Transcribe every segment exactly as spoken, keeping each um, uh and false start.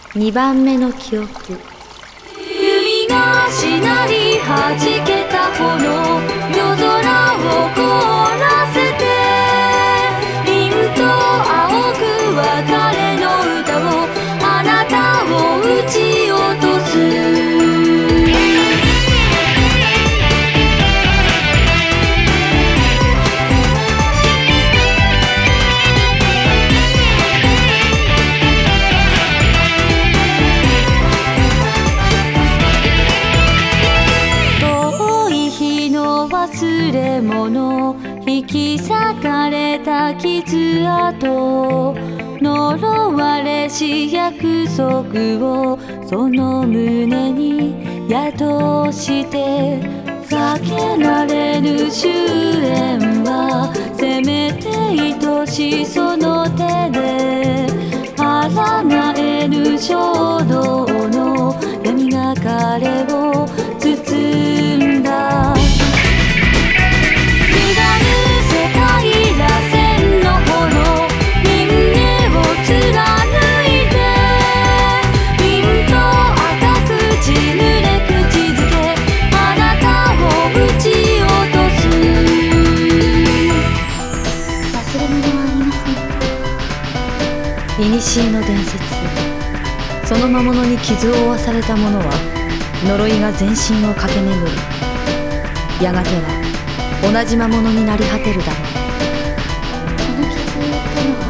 にばんめの記憶。 弓がしなりはじけた炎、夜空を凍らせて、凛と青く別れの歌をあなたを撃ち落とす。忘れ物、引き裂かれた傷跡、呪われし約束をその胸に宿して、避けられぬ終焉はせめて愛しその手で、抗えぬ衝動の闇が彼を包んだ。古の伝説、その魔物に傷を負わされた者は呪いが全身を駆け巡り、やがては同じ魔物になり果てるだろう。 その傷を負ったの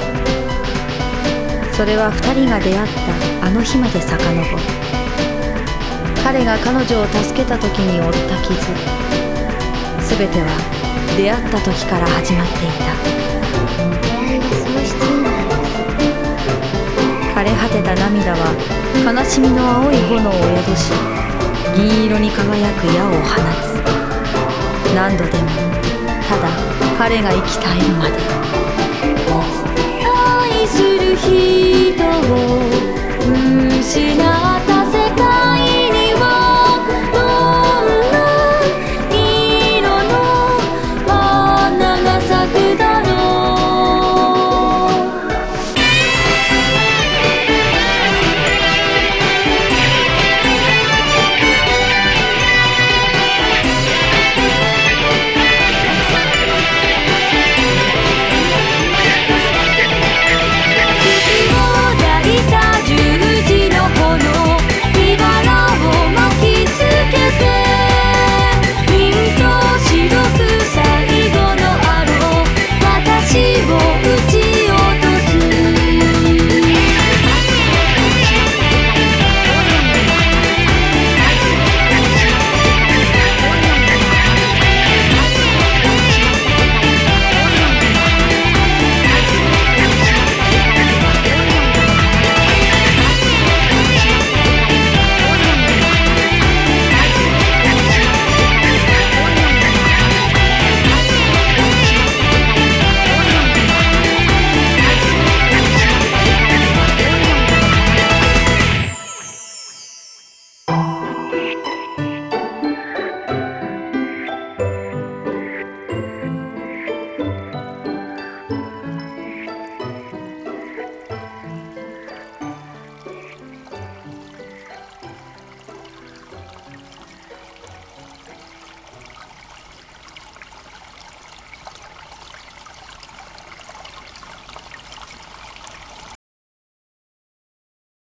は、 それは二人が出会ったあの日まで遡る。彼が彼女を助けた時に負った傷、すべては出会った時から始まっていた。 出会いは喪失なんだよ。 枯れ果てた涙は悲しみの青い炎を宿し、銀色に輝く矢を放つ。何度でもただ彼が生き絶えるまで。 愛する人